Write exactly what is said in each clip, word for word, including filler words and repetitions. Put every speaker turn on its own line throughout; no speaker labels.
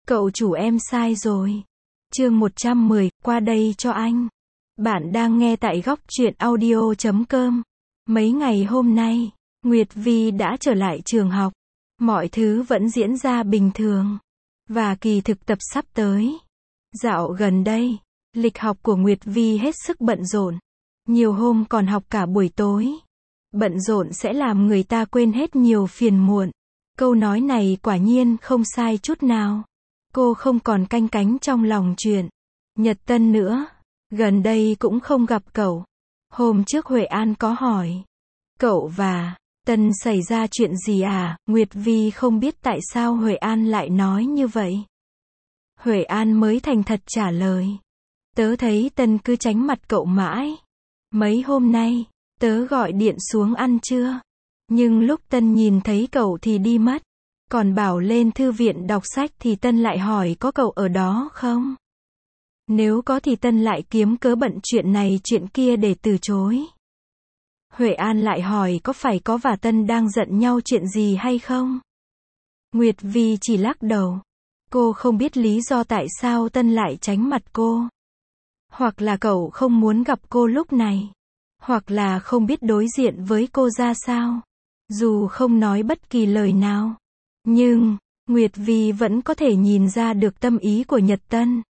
Cậu chủ em sai rồi. Chương một trăm mười, qua đây cho anh. Bạn đang nghe tại góc truyện audio chấm com. Mấy ngày hôm nay, Nguyệt Vi đã trở lại trường học. Mọi thứ vẫn diễn ra bình thường. Và kỳ thực tập sắp tới. Dạo gần đây, lịch học của Nguyệt Vi hết sức bận rộn. Nhiều hôm còn học cả buổi tối. Bận rộn sẽ làm người ta quên hết nhiều phiền muộn. Câu nói này quả nhiên không sai chút nào. Cô không còn canh cánh trong lòng chuyện Nhật Tân nữa. Gần đây cũng không gặp cậu. Hôm trước Huệ An có hỏi, cậu và Tân xảy ra chuyện gì à? Nguyệt Vi không biết tại sao Huệ An lại nói như vậy. Huệ An mới thành thật trả lời, tớ thấy Tân cứ tránh mặt cậu mãi. Mấy hôm nay, tớ gọi điện xuống ăn trưa. Nhưng lúc Tân nhìn thấy cậu thì đi mất. Còn bảo lên thư viện đọc sách thì Tân lại hỏi có cậu ở đó không? Nếu có thì Tân lại kiếm cớ bận chuyện này chuyện kia để từ chối. Huệ An lại hỏi có phải có và Tân đang giận nhau chuyện gì hay không? Nguyệt Vi chỉ lắc đầu. Cô không biết lý do tại sao Tân lại tránh mặt cô. Hoặc là cậu không muốn gặp cô lúc này. Hoặc là không biết đối diện với cô ra sao. Dù không nói bất kỳ lời nào. Nhưng, Nguyệt Vi vẫn có thể nhìn ra được tâm ý của Nhật Tân.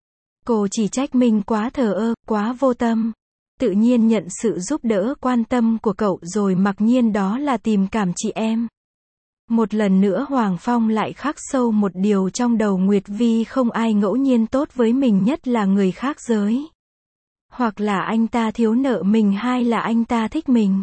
Cô chỉ trách mình quá thờ ơ, quá vô tâm. Tự nhiên nhận sự giúp đỡ quan tâm của cậu rồi mặc nhiên đó là tình cảm chị em. Một lần nữa Hoàng Phong lại khắc sâu một điều trong đầu Nguyệt Vi, không ai ngẫu nhiên tốt với mình, nhất là người khác giới. Hoặc là anh ta thiếu nợ mình hay là anh ta thích mình.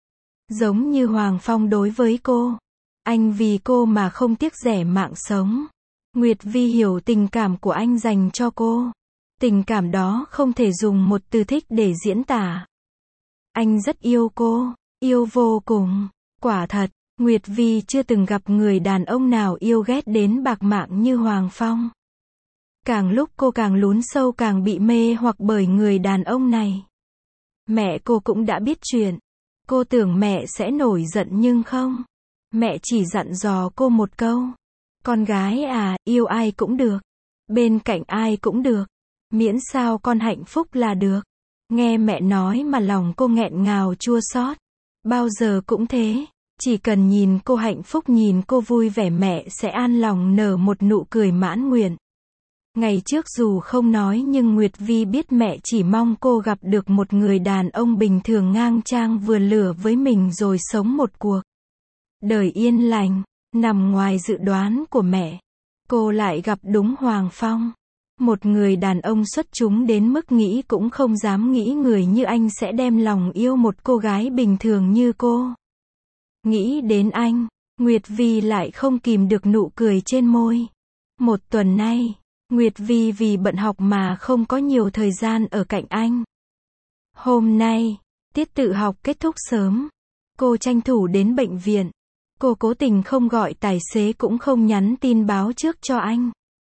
Giống như Hoàng Phong đối với cô. Anh vì cô mà không tiếc rẻ mạng sống. Nguyệt Vi hiểu tình cảm của anh dành cho cô. Tình cảm đó không thể dùng một từ thích để diễn tả. Anh rất yêu cô, yêu vô cùng. Quả thật, Nguyệt Vi chưa từng gặp người đàn ông nào yêu ghét đến bạc mạng như Hoàng Phong. Càng lúc cô càng lún sâu càng bị mê hoặc bởi người đàn ông này. Mẹ cô cũng đã biết chuyện. Cô tưởng mẹ sẽ nổi giận nhưng không. Mẹ chỉ dặn dò cô một câu. Con gái à, yêu ai cũng được. Bên cạnh ai cũng được. Miễn sao con hạnh phúc là được. Nghe mẹ nói mà lòng cô nghẹn ngào chua xót. Bao giờ cũng thế. Chỉ cần nhìn cô hạnh phúc, nhìn cô vui vẻ, mẹ sẽ an lòng nở một nụ cười mãn nguyện. Ngày trước dù không nói nhưng Nguyệt Vi biết mẹ chỉ mong cô gặp được một người đàn ông bình thường ngang trang vừa lửa với mình rồi sống một cuộc đời yên lành. Nằm ngoài dự đoán của mẹ, cô lại gặp đúng Hoàng Phong. Một người đàn ông xuất chúng đến mức nghĩ cũng không dám nghĩ người như anh sẽ đem lòng yêu một cô gái bình thường như cô. Nghĩ đến anh, Nguyệt Vi lại không kìm được nụ cười trên môi. Một tuần nay, Nguyệt Vi vì bận học mà không có nhiều thời gian ở cạnh anh. Hôm nay, tiết tự học kết thúc sớm. Cô tranh thủ đến bệnh viện. Cô cố tình không gọi tài xế cũng không nhắn tin báo trước cho anh.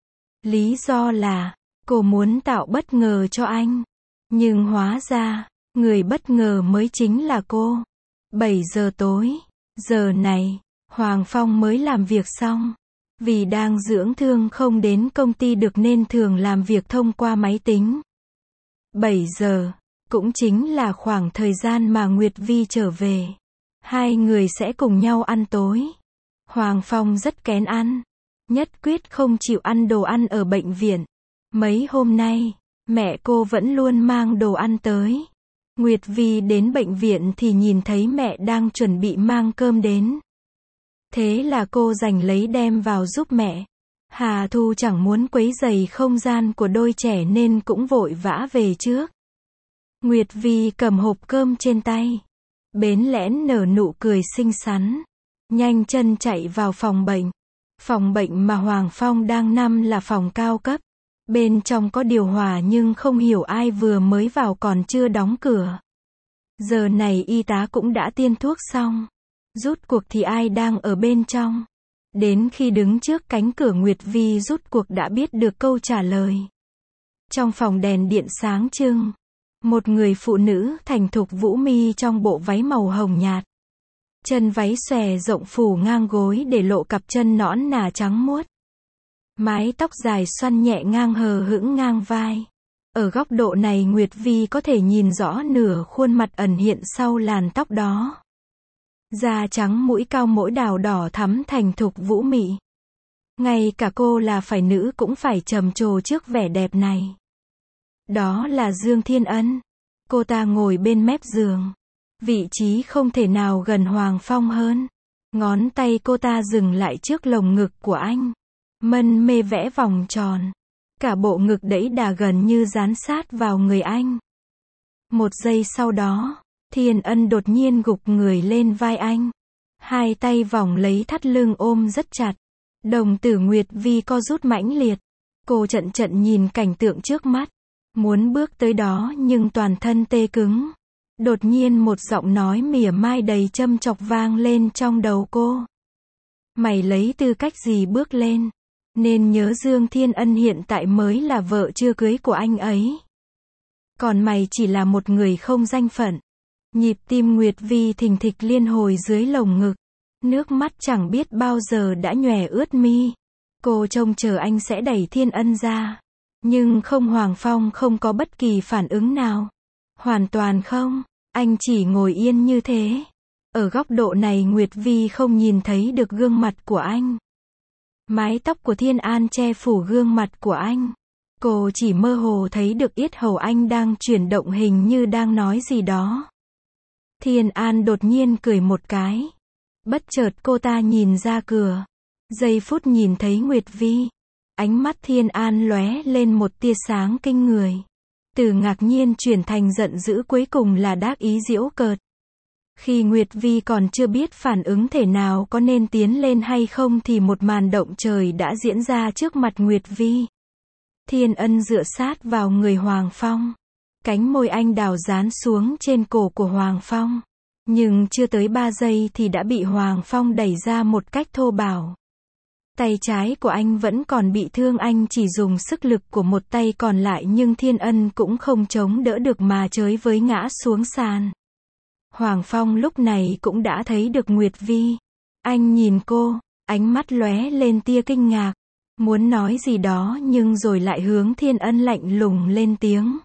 Lý do là, cô muốn tạo bất ngờ cho anh. Nhưng hóa ra, người bất ngờ mới chính là cô. bảy giờ tối, giờ này, Hoàng Phong mới làm việc xong. Vì đang dưỡng thương không đến công ty được nên thường làm việc thông qua máy tính. bảy giờ, cũng chính là khoảng thời gian mà Nguyệt Vi trở về. Hai người sẽ cùng nhau ăn tối. Hoàng Phong rất kén ăn. Nhất quyết không chịu ăn đồ ăn ở bệnh viện. Mấy hôm nay, mẹ cô vẫn luôn mang đồ ăn tới. Nguyệt Vi đến bệnh viện thì nhìn thấy mẹ đang chuẩn bị mang cơm đến. Thế là cô giành lấy đem vào giúp mẹ. Hà Thu chẳng muốn quấy rầy không gian của đôi trẻ nên cũng vội vã về trước. Nguyệt Vi cầm hộp cơm trên tay. Bến lẽn nở nụ cười xinh xắn. Nhanh chân chạy vào phòng bệnh. Phòng bệnh mà Hoàng Phong đang nằm là phòng cao cấp. Bên trong có điều hòa nhưng không hiểu ai vừa mới vào còn chưa đóng cửa. Giờ này y tá cũng đã tiêm thuốc xong. Rút cuộc thì ai đang ở bên trong. Đến khi đứng trước cánh cửa Nguyệt Vi rút cuộc đã biết được câu trả lời. Trong phòng đèn điện sáng trưng. Một người phụ nữ thành thục vũ mi trong bộ váy màu hồng nhạt. Chân váy xòe rộng phủ ngang gối để lộ cặp chân nõn nà trắng muốt. Mái tóc dài xoăn nhẹ ngang hờ hững ngang vai. Ở góc độ này Nguyệt Vi có thể nhìn rõ nửa khuôn mặt ẩn hiện sau làn tóc đó. Da trắng mũi cao mỗi đào đỏ thắm thành thục vũ mị. Ngay cả cô là phải nữ cũng phải trầm trồ trước vẻ đẹp này. Đó là Dương Thiên Ân. Cô ta ngồi bên mép giường. Vị trí không thể nào gần Hoàng Phong hơn. Ngón tay cô ta dừng lại trước lồng ngực của anh. Mân mê vẽ vòng tròn. Cả bộ ngực đẫy đà gần như dán sát vào người anh. Một giây sau đó, Thiên Ân đột nhiên gục người lên vai anh. Hai tay vòng lấy thắt lưng ôm rất chặt. Đồng tử Nguyệt Vi co rút mãnh liệt. Cô trận trận nhìn cảnh tượng trước mắt. Muốn bước tới đó nhưng toàn thân tê cứng. Đột nhiên một giọng nói mỉa mai đầy châm chọc vang lên trong đầu cô. Mày lấy tư cách gì bước lên? Nên nhớ Dương Thiên Ân hiện tại mới là vợ chưa cưới của anh ấy. Còn mày chỉ là một người không danh phận. Nhịp tim Nguyệt Vi thình thịch liên hồi dưới lồng ngực. Nước mắt chẳng biết bao giờ đã nhòe ướt mi. Cô trông chờ anh sẽ đẩy Thiên Ân ra. Nhưng không, Hoàng Phong không có bất kỳ phản ứng nào. Hoàn toàn không. Anh chỉ ngồi yên như thế. Ở góc độ này Nguyệt Vi không nhìn thấy được gương mặt của anh. Mái tóc của Thiên An che phủ gương mặt của anh. Cô chỉ mơ hồ thấy được yết hầu anh đang chuyển động hình như đang nói gì đó. Thiên An đột nhiên cười một cái. Bất chợt cô ta nhìn ra cửa. Giây phút nhìn thấy Nguyệt Vi. Ánh mắt Thiên An lóe lên một tia sáng kinh người. Từ ngạc nhiên chuyển thành giận dữ cuối cùng là đắc ý giễu cợt. Khi Nguyệt Vi còn chưa biết phản ứng thế nào có nên tiến lên hay không thì một màn động trời đã diễn ra trước mặt Nguyệt Vi. Thiên Ân dựa sát vào người Hoàng Phong. Cánh môi anh đào dán xuống trên cổ của Hoàng Phong. Nhưng chưa tới ba giây thì đã bị Hoàng Phong đẩy ra một cách thô bạo. Tay trái của anh vẫn còn bị thương, anh chỉ dùng sức lực của một tay còn lại nhưng Thiên Ân cũng không chống đỡ được mà chới với ngã xuống sàn. Hoàng Phong lúc này cũng đã thấy được Nguyệt Vi. Anh nhìn cô, ánh mắt lóe lên tia kinh ngạc. Muốn nói gì đó nhưng rồi lại hướng Thiên Ân lạnh lùng lên tiếng.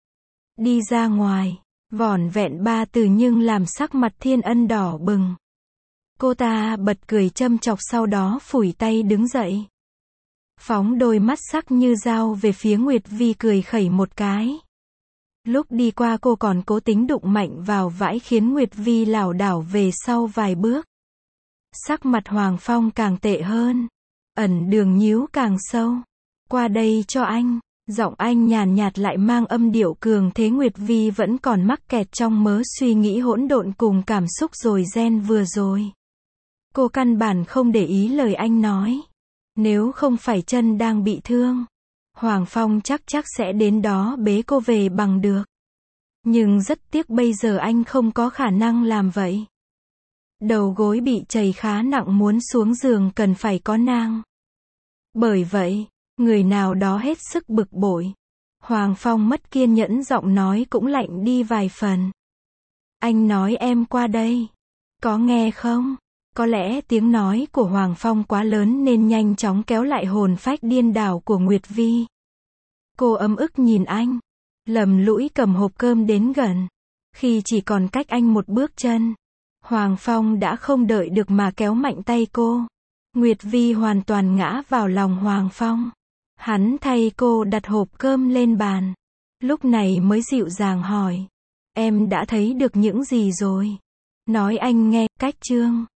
Đi ra ngoài, vỏn vẹn ba từ nhưng làm sắc mặt Thiên Ân đỏ bừng. Cô ta bật cười châm chọc sau đó phủi tay đứng dậy. Phóng đôi mắt sắc như dao về phía Nguyệt Vi cười khẩy một cái. Lúc đi qua cô còn cố tính đụng mạnh vào vãi khiến Nguyệt Vi lảo đảo về sau vài bước. Sắc mặt Hoàng Phong càng tệ hơn. Ẩn đường nhíu càng sâu. Qua đây cho anh. Giọng anh nhàn nhạt lại mang âm điệu cường thế. Nguyệt Vi vẫn còn mắc kẹt trong mớ suy nghĩ hỗn độn cùng cảm xúc rồi ren vừa rồi. Cô căn bản không để ý lời anh nói. Nếu không phải chân đang bị thương, Hoàng Phong chắc chắc sẽ đến đó bế cô về bằng được. Nhưng rất tiếc bây giờ anh không có khả năng làm vậy. Đầu gối bị trầy khá nặng, muốn xuống giường cần phải có nang. Bởi vậy, người nào đó hết sức bực bội. Hoàng Phong mất kiên nhẫn, giọng nói cũng lạnh đi vài phần. Anh nói em qua đây. Có nghe không? Có lẽ tiếng nói của Hoàng Phong quá lớn nên nhanh chóng kéo lại hồn phách điên đảo của Nguyệt Vi. Cô ấm ức nhìn anh. Lầm lũi cầm hộp cơm đến gần. Khi chỉ còn cách anh một bước chân, Hoàng Phong đã không đợi được mà kéo mạnh tay cô. Nguyệt Vi hoàn toàn ngã vào lòng Hoàng Phong. Hắn thay cô đặt hộp cơm lên bàn. Lúc này mới dịu dàng hỏi. Em đã thấy được những gì rồi? Nói anh nghe, cách chương.